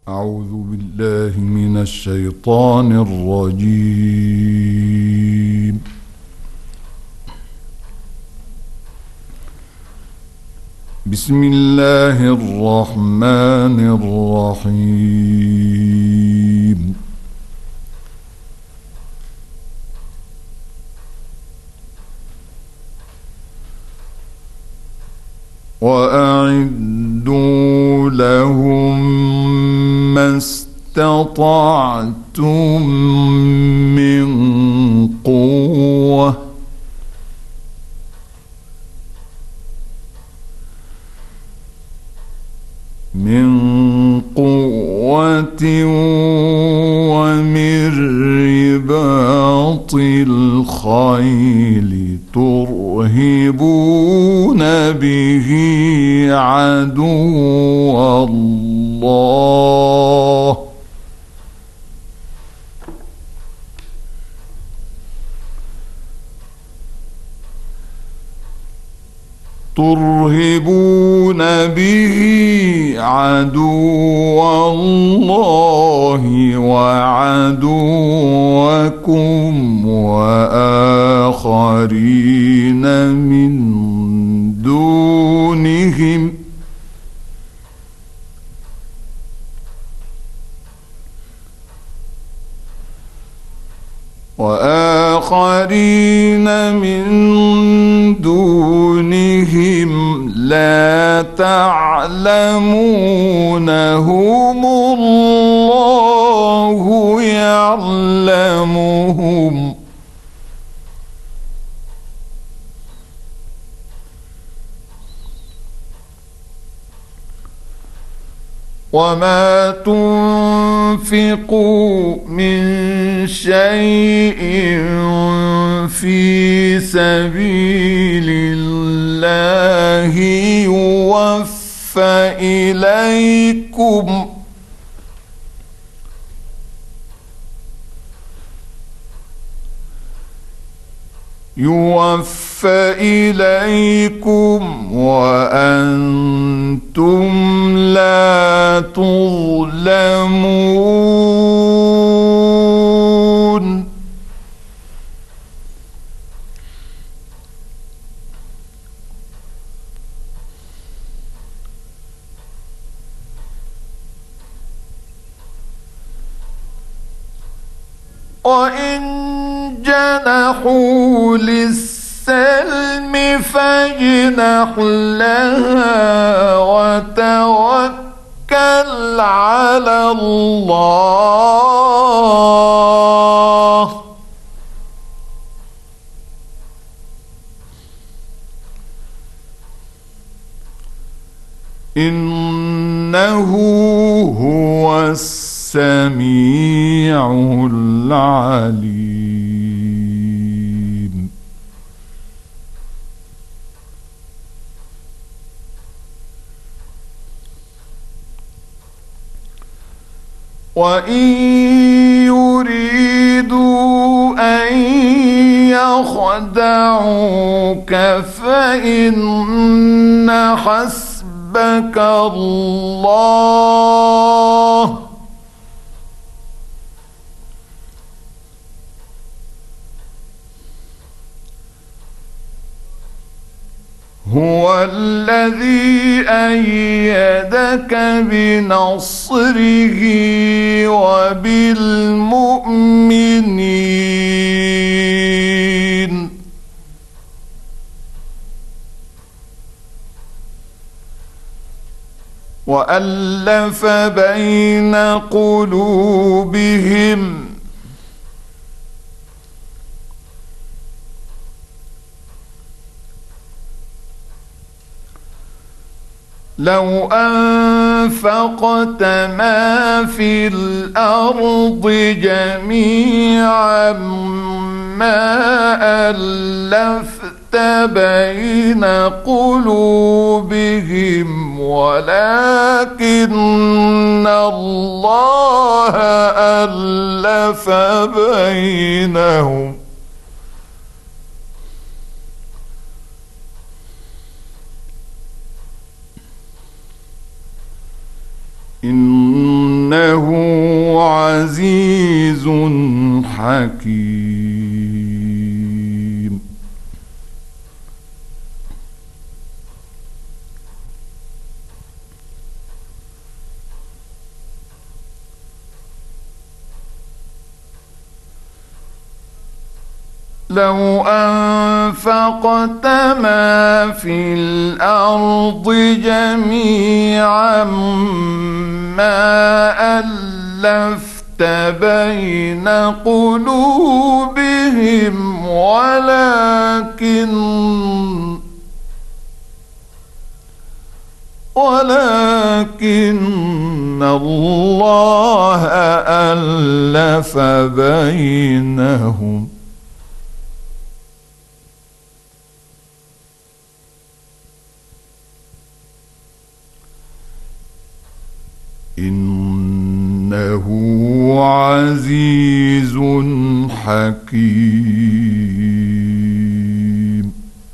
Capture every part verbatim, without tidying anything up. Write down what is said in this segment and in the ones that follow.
أعوذ بالله من الشيطان الرجيم. بسم الله الرحمن الرحيم. وأعدوا لهم ما استطعتم من قوة من قوة ومن رباط الخيل ترهبون به عدو الله ترهبون به عدو الله وعدوكم وآخرين من دونهم وآخرين من دونهم لا تعلمونهم الله يعلمهم وما تنفقوا من شيء في سبيل الله يوفى إليكم يوفى إليكم وأنتم لا تظلمون وإن جنحوا للسلم فاجنح لها وتوكل على الله إنه هو السميع العليم. وإن يريدوا أن يخدعوك فإن حسبك الله هو الذي أيدك بنصره وبالمؤمنين وألف بين قلوبهم لو أنفقت ما في الأرض جميعا ما ألفت بين قلوبهم ولكن الله ألف بينهم إن إنه عزيز حكيم. لو أنفقت ما في الأرض جميعا ما ألفت بين قلوبهم ولكن ولكن الله ألف بينهم. إنه عزيز حكيم.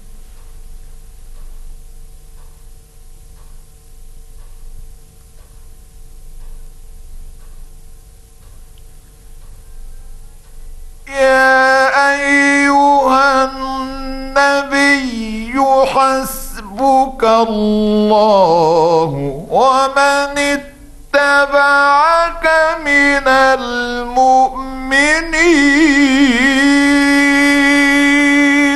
يا أيها النبي حسبك الله ومن اتبعك من المؤمنين.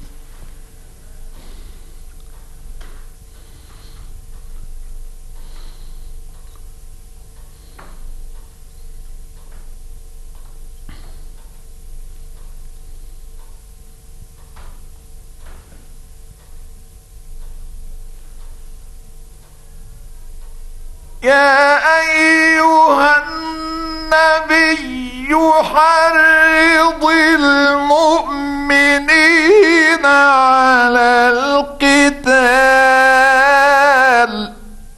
يا أيها النبي حرض المؤمنين على القتال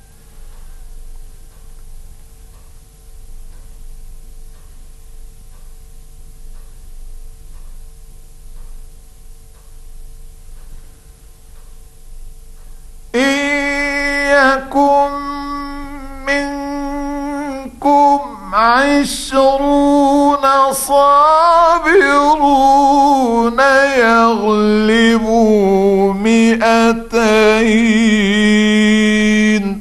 إن يكن عشرون صابرون يغلبوا مئتين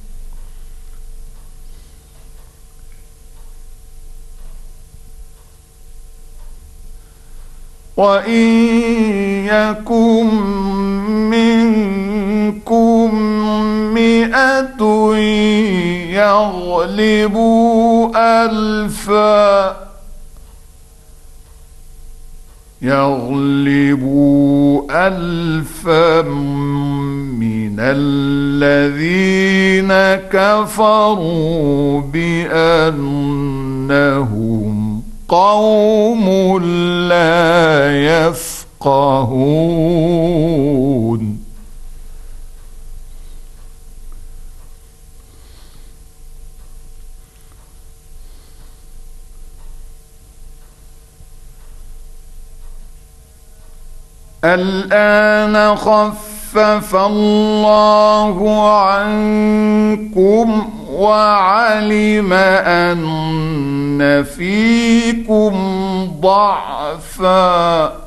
وإن يكن منكم مئة يغلبوا ألفا يغلبوا ألفا من الذين كفروا بأنهم قوم لا يفقهون. الآن خفف الله عنكم وعلم أن فيكم ضعفا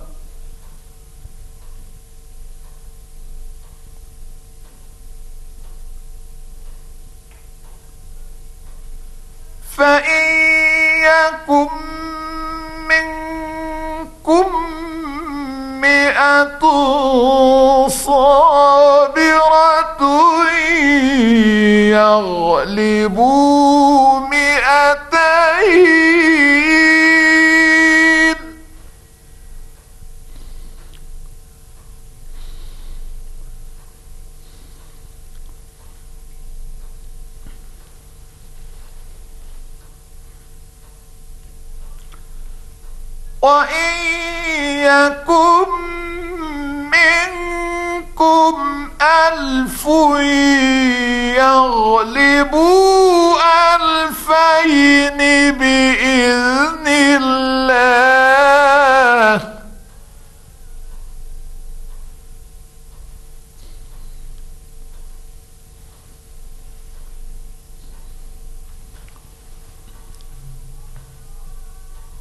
فإن يكن منكم مئة صابرة يغلبوا مئتين وإن يكن منكم ألف يغلبوا ألفين بإذن الله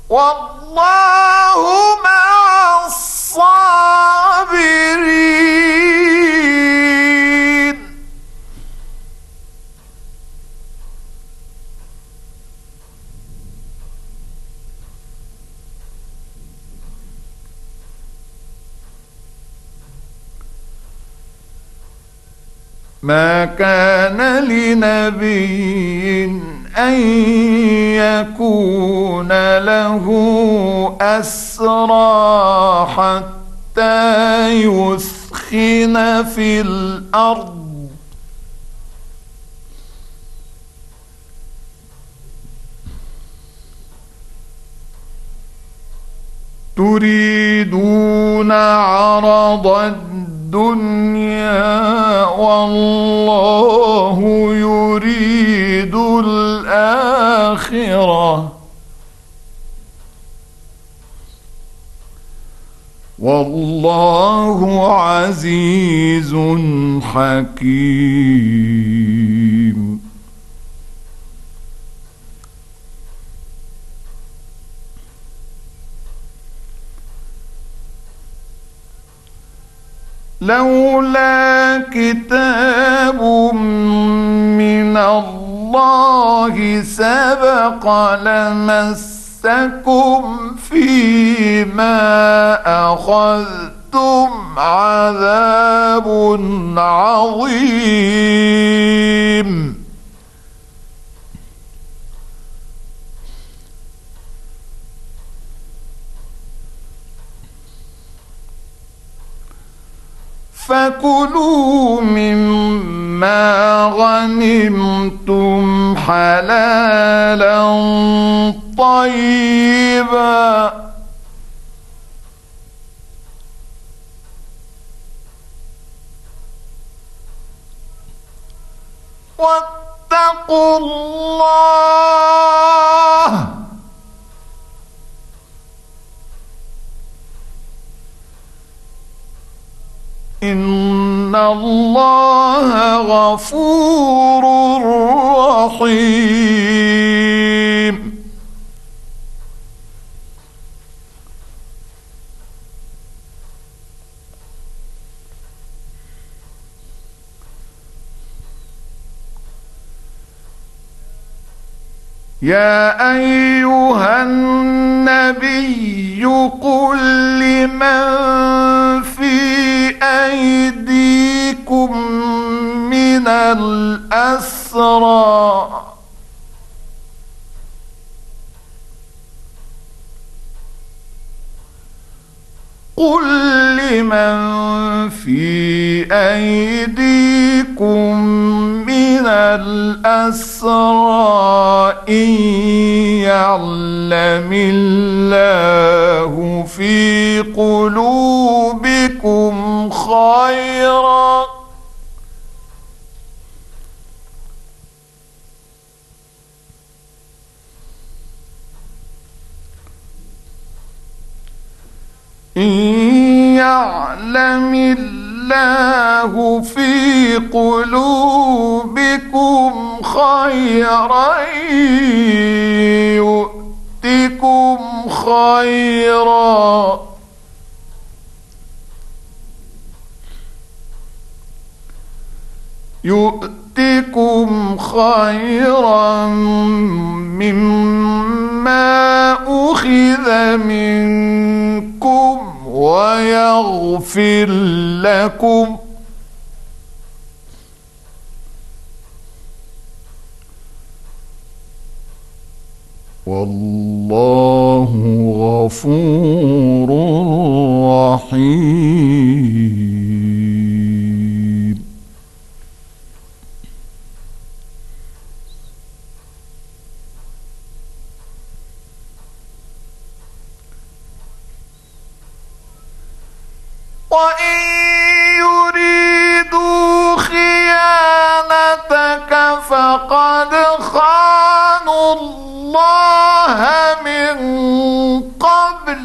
والله مع الصابرين. ما كان لنبي أن يكون له أسرى حتى يثخن في الأرض، تريدون عرض الدنيا والله يريد الآخرة، والله عزيز حكيم. لولا كتاب من الله سبق لمسكم فيما أخذتم عذاب عظيم. فكلوا مما غنمتم حلالا طيبا واتقوا الله إن الله غفور رحيم. يا أيها النبي قل لمن في أيديكم من الأسرى قل لمن في أيديكم من الأسرى إن يعلم الله في قلوبكم خيرا إن يعلم الله في قلوبكم خيرا يؤتكم خيرا يؤتكم خيرا مما أخذ منكم ويغفر لكم والله غفور رحيم. وإن يريدوا خيانتك فقد خانوا الله من قبل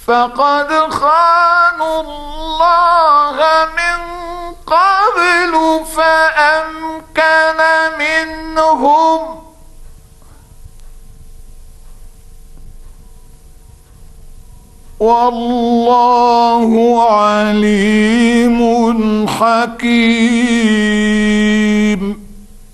فقد خانوا الله من قبل فأمكن منهم والله عليم حكيم.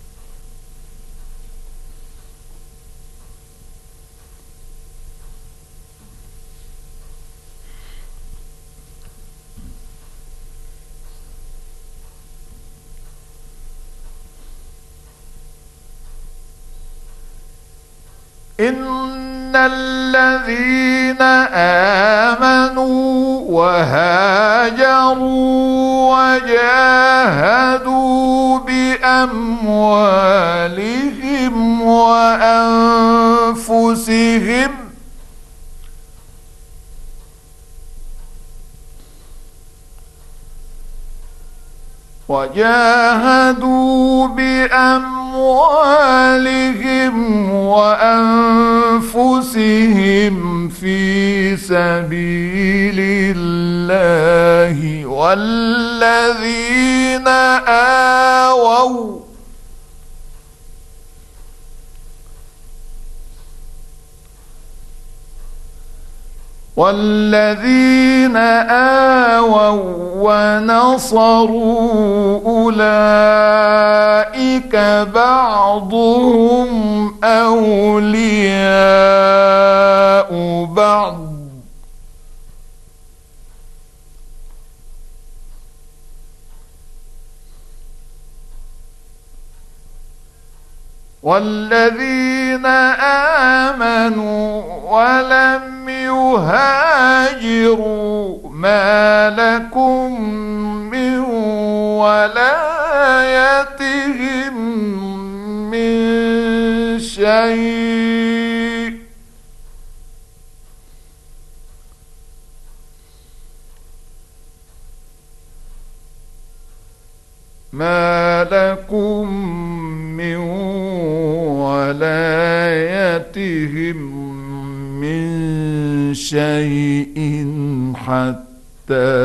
إن الذين آمنوا وهاجروا وجاهدوا بأموالهم وأنفسهم وجاهدوا بأموالهم وأنفسهم في سبيل الله والذين آووا والذين آووا ونصروا أولئك بعضهم أولياء بعض والذين آمنوا ولم يهاجروا ما لكم من ولايتهم من شيء ما لكم من ولايتهم من شيء حتى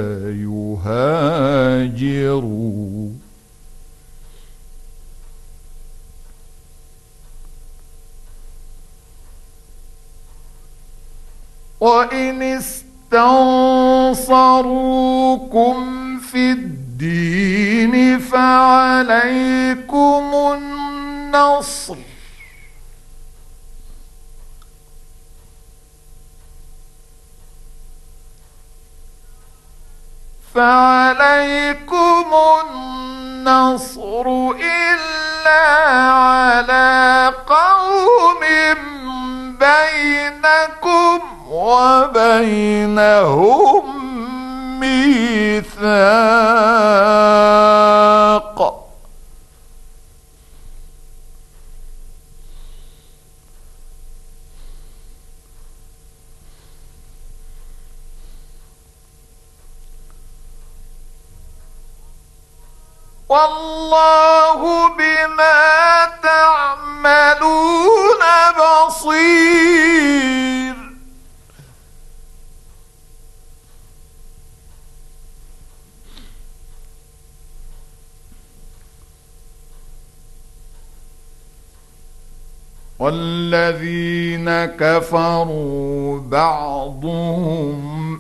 يهاجروا وإن استنصروكم في الدين فعليكم النصر فعليكم النصر إلا على قوم بينكم وبينهم ميثاق والله بما تعملون بصير. والذين كفروا بعضهم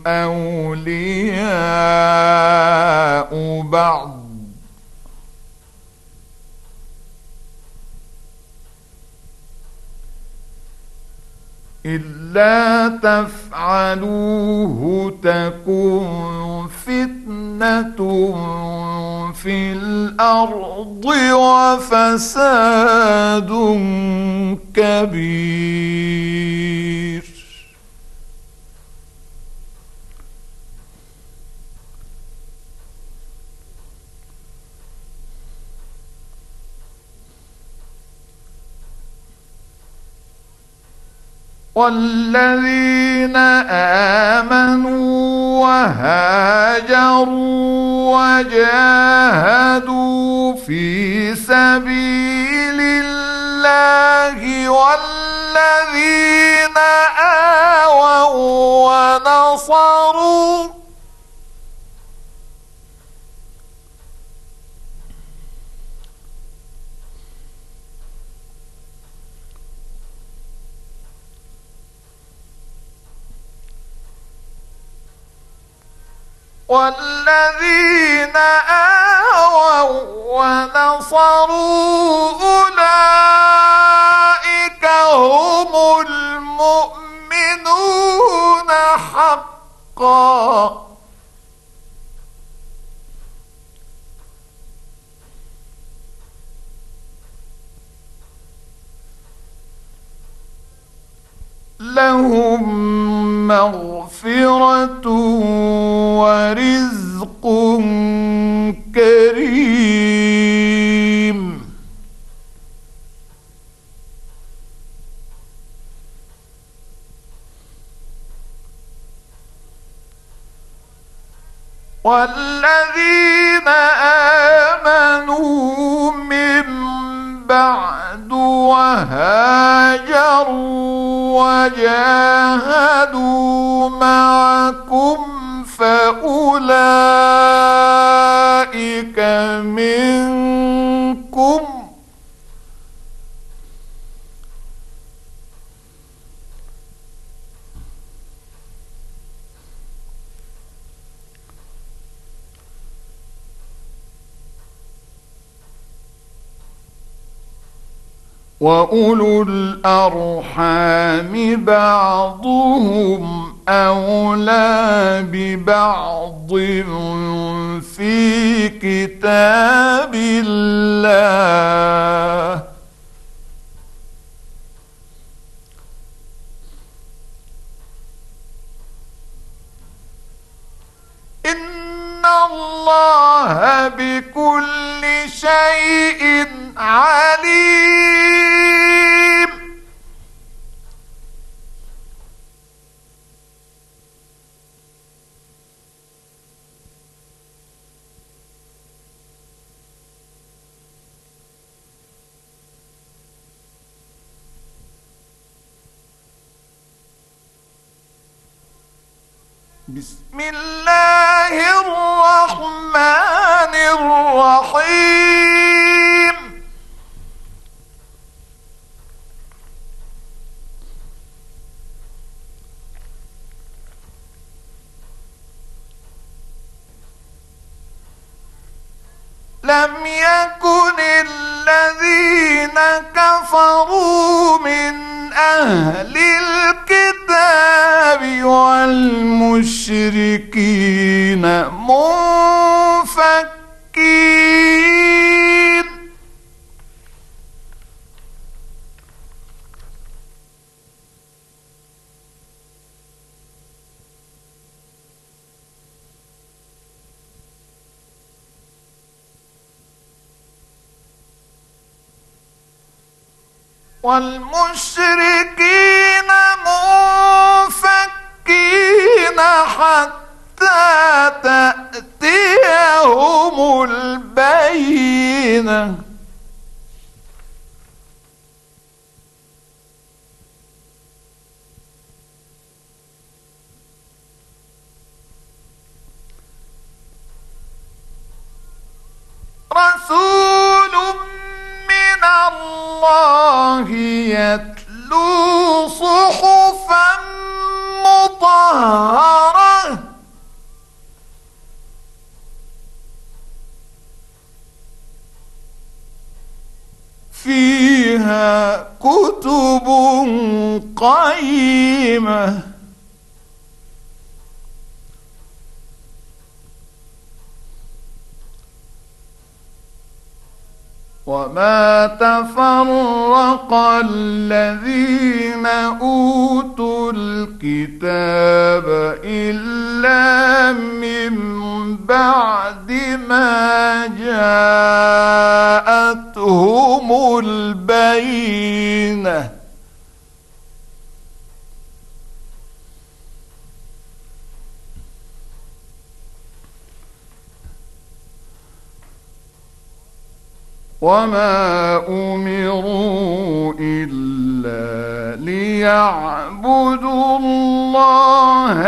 أولياء بعض إلا تفعلوه تكن فتنة في الأرض وفساد كبير. والذين آمنوا وهاجروا وجاهدوا في سبيل الله والذين والذين آووا ونصروا والذين آووا ونصروا أولئك هم المؤمنون حقا لهم مغفرة ورزق كريم. والذين آمنوا من بعد وهاجروا وجاهدوا معكم فأولئك منكم وأولو الأرحام بعضهم أولى ببعض في كتاب الله إن الله بكل شيء عليم. بسم الله الرحمن الرحيم. لم يكن الذين كفروا من أهل الكتاب والمشركين منفكين والمشركين منفكين حتى تأتيهم البينة. رسول من الله يتلو صحفا مطهرة فيها كتب قيمة وما تفرق الذين أوتوا الكتاب إلا من بعد ما جاءتهم البينة وما أمروا إلا فليعبدوا الله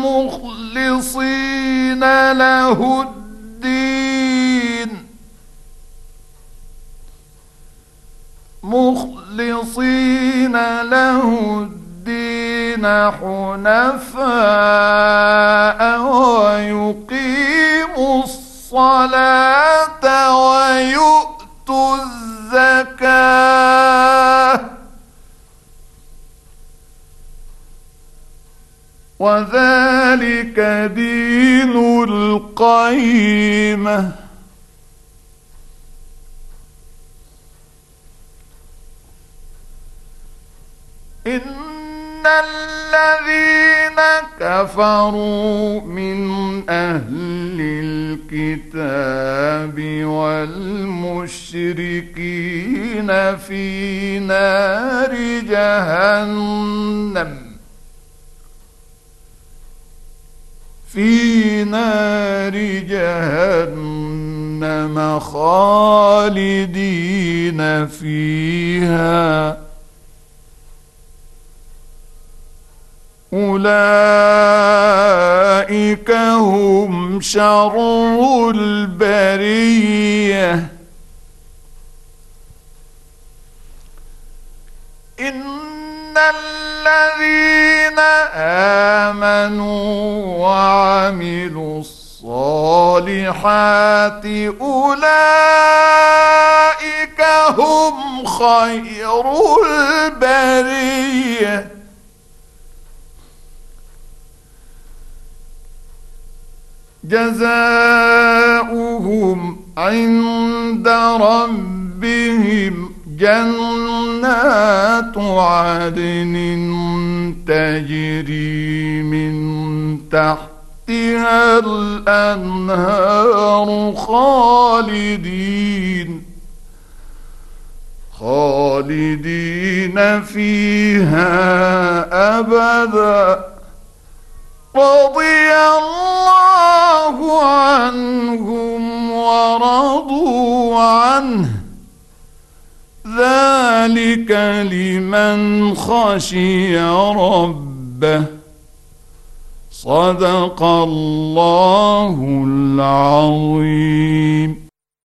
مخلصين له الدين مخلصين له الدين حنفاء ويقيموا الصلاة ويؤتوا الزكاة وذلك دين القيمة. إن الذين كفروا من أهل الكتاب والمشركين في نار جهنم في نار جهنم خالدين فيها أولئك هم شر البرية. إن الذين آمنوا وعملوا الصالحات أولئك هم خير البرية. جزاؤهم عند ربهم جنات عدن تجري من تحتها الأنهار خالدين خالدين فيها أبدا رضي الله عنهم ورضوا عنه ذلك لمن خشي ربه. صدق الله العظيم.